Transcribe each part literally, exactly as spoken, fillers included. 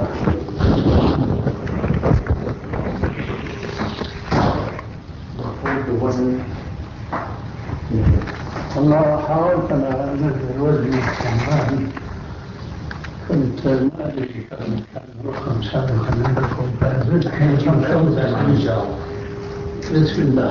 والله حاولت أنا أنزل وزني كمان، كنت ما أدري كان رقم سابقا عندكم فأزلت حين خمسة. بسم الله.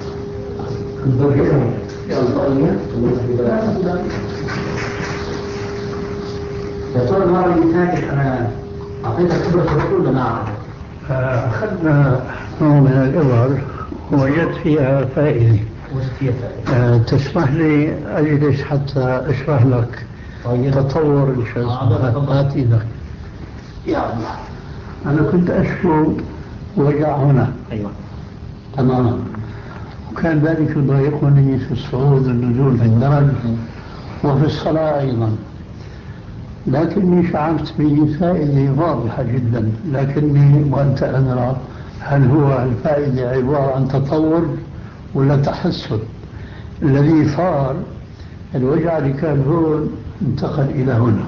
يا ترى المرة اللي فاتت أنا أعطيتك خبرة الرسول ولا ما أخذنا نوع من الإبر ووجدت فيها فائدة. أه تسمح لي أجلس حتى أشرح لك تطور الشخصيات لك. يا الله، أنا كنت أشكو وجع هنا. أيوة تماما. وكان ذلك يضايقني في الصعود والنزول في الدرج وفي الصلاة أيضا، لكني شعرت بفائدة واضحة جدا. لكني وأنت أدرى هل هو الفائدة عبارة عن تطور ولا تحسن؟ الذي صار الوجع اللي كان هون انتقل إلى هنا،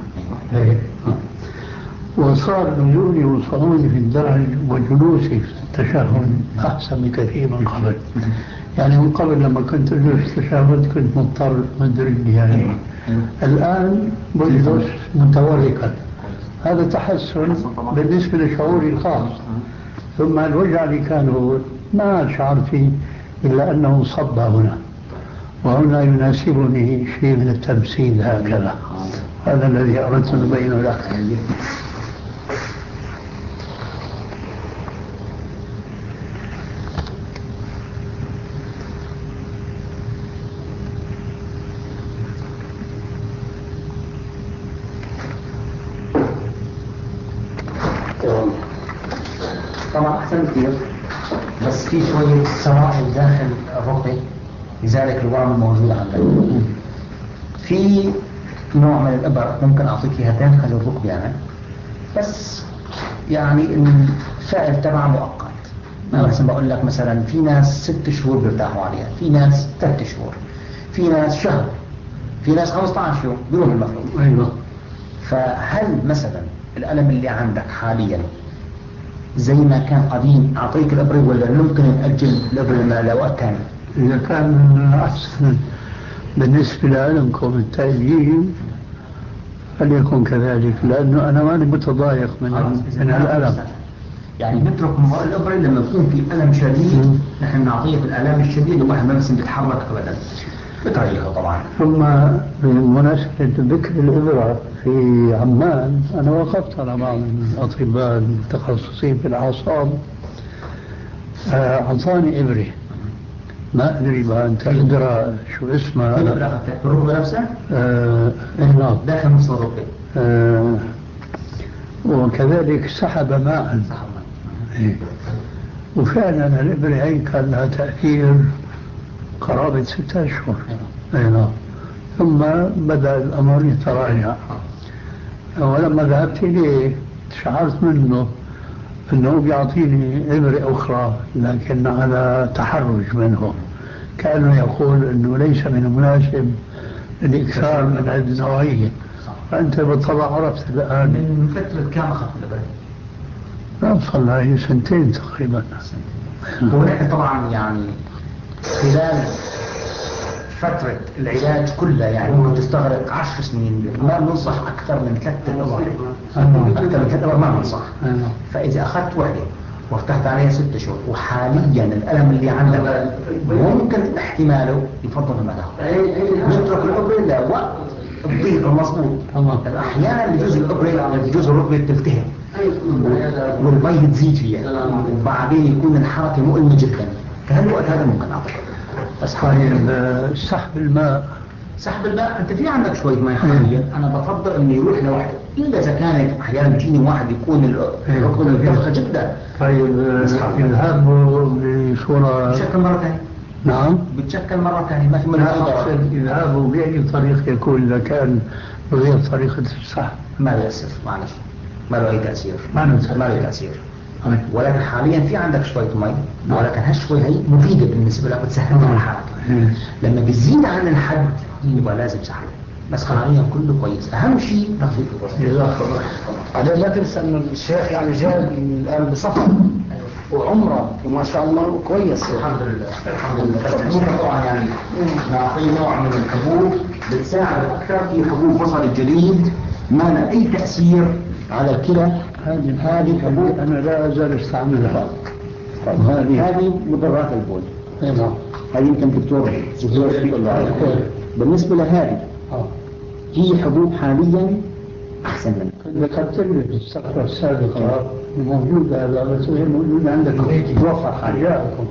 وصار نزولي وصعودي في الدرج وجلوسي في التشهد أحسن بكثير من قبل. يعني من قبل لما كنت أجلس في التشهد كنت مضطر مدرجني يعني. الآن بجلس متوركا، هذا تحسن بالنسبة لشعوري الخاص. ثم الوجع اللي كان هو ما شعرت فيه إلا أنه صب هنا، وهنا يناسبني شيء من التمثيل هكذا. هذا الذي أردت أن أبينه لك. طبعا أحسن كثير، بس في شوية سوائل داخل الركبة لذلك الورم الموجود عندك. في نوع من الإبر ممكن أعطيك إياها داخل الركبة يعني، بس يعني الفائل تبعها مؤقت. أنا مثلا بقول لك مثلا في ناس ست شهور بيرتاحوا عليها، في ناس ثلاث شهور، في ناس شهر، في ناس خمسة عشر يوم بيروح المفروض. أيوة. فهل مثلا الألم اللي عندك حاليا زي ما كان قديم أعطيك الإبرة ولا ممكن نأجل الإبرة لوقت ثاني؟ إذا كان أحسن بالنسبة لعلمكم التأجيل فليكن كذلك، لأنه أنا ماني متضايق من, من الألم. يعني نترك الإبرة لما يكون في ألم شديد، نحن نعطيه في الألم الشديد وواحد ما بس بيتحرك أبدا بطريقة طبعا. ثم بمناسبة ذكر الإبرة في عمان، أنا وقفت على بعض الأطباء المتخصصين في الأعصاب، أعطاني إبرة ما أدري بقى أنت أدرى شو اسمها. الركبة نفسها؟ آه نعم داخل نص الركبة. آه وكذلك سحب ماء. إيه. وفعلا الإبرة هي كان لها تأثير قرابة ستة أشهر. أي نعم. ثم بدأ الأمر يتراجع، ولما ذهبت إليه شعرت منه أنه بيعطيني إبرة أخرى لكن على تحرج منه، كأنه يقول أنه ليس من المناسب الإكثار من هذه النوعية. فأنت بالطبع عرفت الآن. من فترة كم أخذت الإبرة؟ لا صار لها سنتين تقريبا. ونحن طبعا يعني خلال فترة العلاج كلها يعني ممكن تستغرق عشر سنين، ما بننصح أكثر من ثلاثة أبر. أكثر من ثلاثة أبر ما بننصح. فإذا أخذت وحدة وارتحت عليها ست شهور وحاليا الألم اللي عندك ممكن احتماله يفضل ما تاخذ. نترك الإبرة لوقت الضيق المضبوط. أحيانا يجوز الإبرة يجوز الركبة تلتهب والمي تزيد فيها وبعدين يكون الحركة مؤلمة جدا، فهالوقت هذا ممكن أعطيك. بس طيب سحب الماء. سحب الماء انت في عندك شويه ماء حاليا، انا بفضل انه يروح لوحده الا اذا كانت احيانا بيجيني واحد يكون الركبه مرتفعه جدا. طيب يذهب بصوره بتشكل مره ثانيه. نعم بتشكل مره ثانيه ما في منها يذهب باي طريقه يكون اذا كان بغير طريقه السحب ما يأثر معلش ما له اي تاثير ما له تاثير. ولكن حاليا في عندك شويه مي، ولكن هالشويه هي مفيده بالنسبه لك بتسهل لك الحركه. لما بيزيد عن الحد يبقى لازم سحب. بس حاليا كله كويس. اهم شيء تخفيف الوزن. بعدين لا تنسى ان الشيخ يعني جاي الان بسفر وعمره وما شاء الله كويس. الحمد لله الحمد لله. طبعا يعني نعطيه نوع من الحبوب بتساعد اكثر. في حبوب بصل الجليد ما لها اي تاثير على الكلى. هذه هذه الحبوب انا لا ازال استعملها. هذه هذه مضرات البول. نعم. هذه يمكن دكتور زهير يقول له. بالنسبه لهذه هي حبوب حاليا احسن منها. ذكرت لي في الصفحه السابقه موجوده هذا بس هي موجوده عندكم توفر حاجاتكم.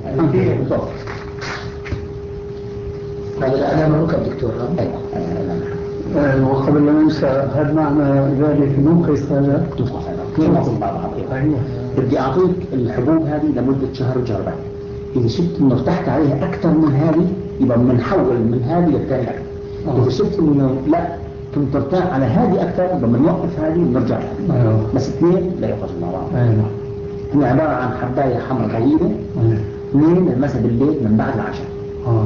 هذا الألم الركب دكتور. أيوة. وقبل لا ننسى هل معنى ذلك موقف هذا؟ ايوه. بدي اعطيك الحبوب هذه لمده شهر وجربه. اذا شفت انه ارتحت عليها اكثر من هذه يبقى بنحول من هذه للثانيه اكثر. اذا شفت انه لا كنت ارتاح على هذه اكثر يبقى بنوقف هذه ونرجع لها. أيوة. بس اثنين لا يخرجوا مع بعض. ايوه. هي عباره عن حبايه حمراء طويله. اثنين المسا بالليل من بعد العشاء. اه.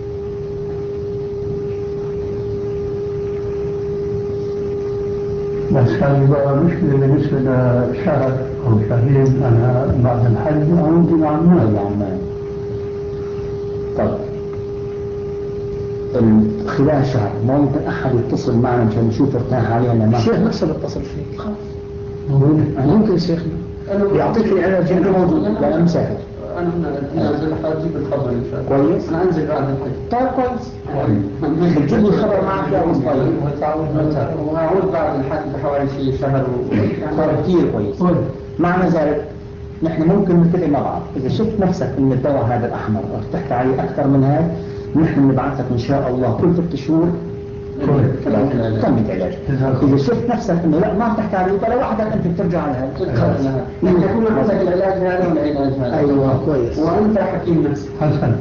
بس هذه بقى مشكلة بالنسبة لشهر أو شهرين أنا بعد الحج عندي مع الناس. يعني طيب خلال شهر ممكن أحد يتصل معنا مشان نشوف ارتاح عليها ولا ما؟ الشيخ نفسه بيتصل فيك. خلاص. ممكن شيخنا يعطيك العلاج. أنت موجود؟ لا أنا مسافر. أنا نازل حاجي بالخبر إن شاء الله. كويس. أنا أنزل بعد الحج. طيب كويس. بتجيب لي الخبر معك يا أبو طيب. وتعود متى؟ وأعود بعد الحج بحوالي شيء شهر و. صار كثير كويس. معنى ذلك نحن ممكن نتفق مع بعض. إذا شفت نفسك إن الدواء هذا الأحمر ارتحت عليه أكثر من هذا نحن نبعث لك إن شاء الله كل ست شهور تمت علاج. إذا شفت نفسك إنه لا ما ارتحت عليه فلا وحدك أنت بترجع لها. نحن يكون عندك العلاج هذا والعلاج هذا. أيوة كويس. وأنت حكيم نفسك. حسن.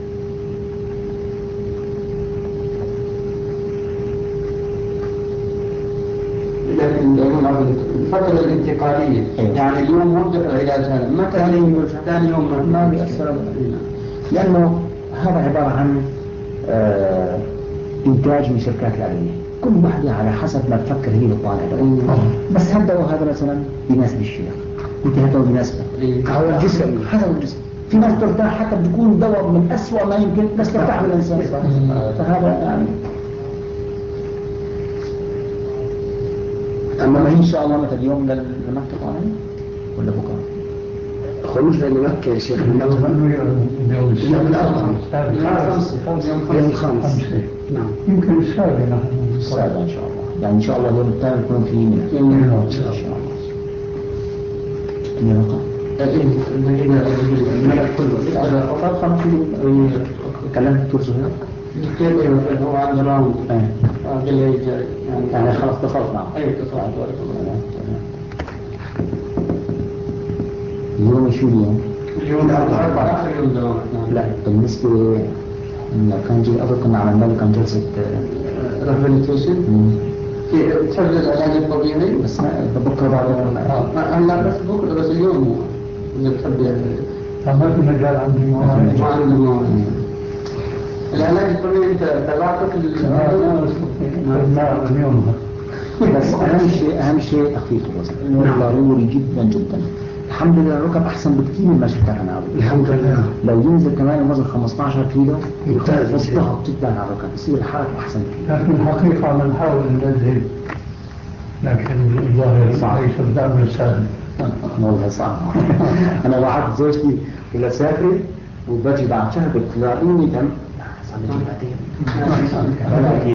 لكن الفترة الانتقالية يعني اليوم وقف العلاج هذا متى ثاني يوم ما بيأثر علينا لأنه هذا عبارة عن آه إنتاج من شركات الأدوية. كل واحدة على حسب ما تفكر هي بالطالع. بس هذا الدواء هذا مثلا بيناسب الشيخ انت هذا بيناسبك. هذا الجسم هذا الجسم. في ناس ترتاح حتى بيكون دواء من أسوأ ما يمكن بس ترتاح بالإنسان. فهذا يعني أما ما هي إن شاء الله مثل اليوم لمكة طالعين ولا بكرة؟ خروج لمكة يا شيخ من يوم الخامس. يوم الخامس. نعم. يمكن السابع. السابع إن شاء الله. يعني إن شاء الله اليوم الثاني يكون في منى. إن شاء الله. إني رقم. الملك كله. هذا أطار خمس يوم. كلمت دكتور زهير. كيف هو عند راوند. قال لي يعني يعني خلاص دخلت معه. أيوة دخلت. اليوم شو اليوم؟ اليوم الأربعاء آخر يوم دوام. لا بالنسبة لو كان جي أول كنا عملنا له كان جلسة ريهابيليتيشن في تحب العلاج الطبيعي بس بكرة بعد هلا بس بكرة بس اليوم إذا بتحب ما في مجال عندي مواعيد. ما عندي مواعيد. العلاج الطبيعي أنت تبعتك لا اليوم بس أهم شيء أهم شيء تخفيف الوزن ضروري جدا جدا. الحمد لله الركب أحسن بكثير مما شفتها أنا. الحمد لله. لو ينزل كمان الوزن خمسة عشر كيلو يضغط جدا على الركب يصير الحركة أحسن كثير. لكن الحقيقة عم نحاول ننزل لكن الظاهر ليس بدعم سهل. والله صعب. أنا وعدت زوجتي إلى سافر وبجي بعد شهر بتلاقيني دم.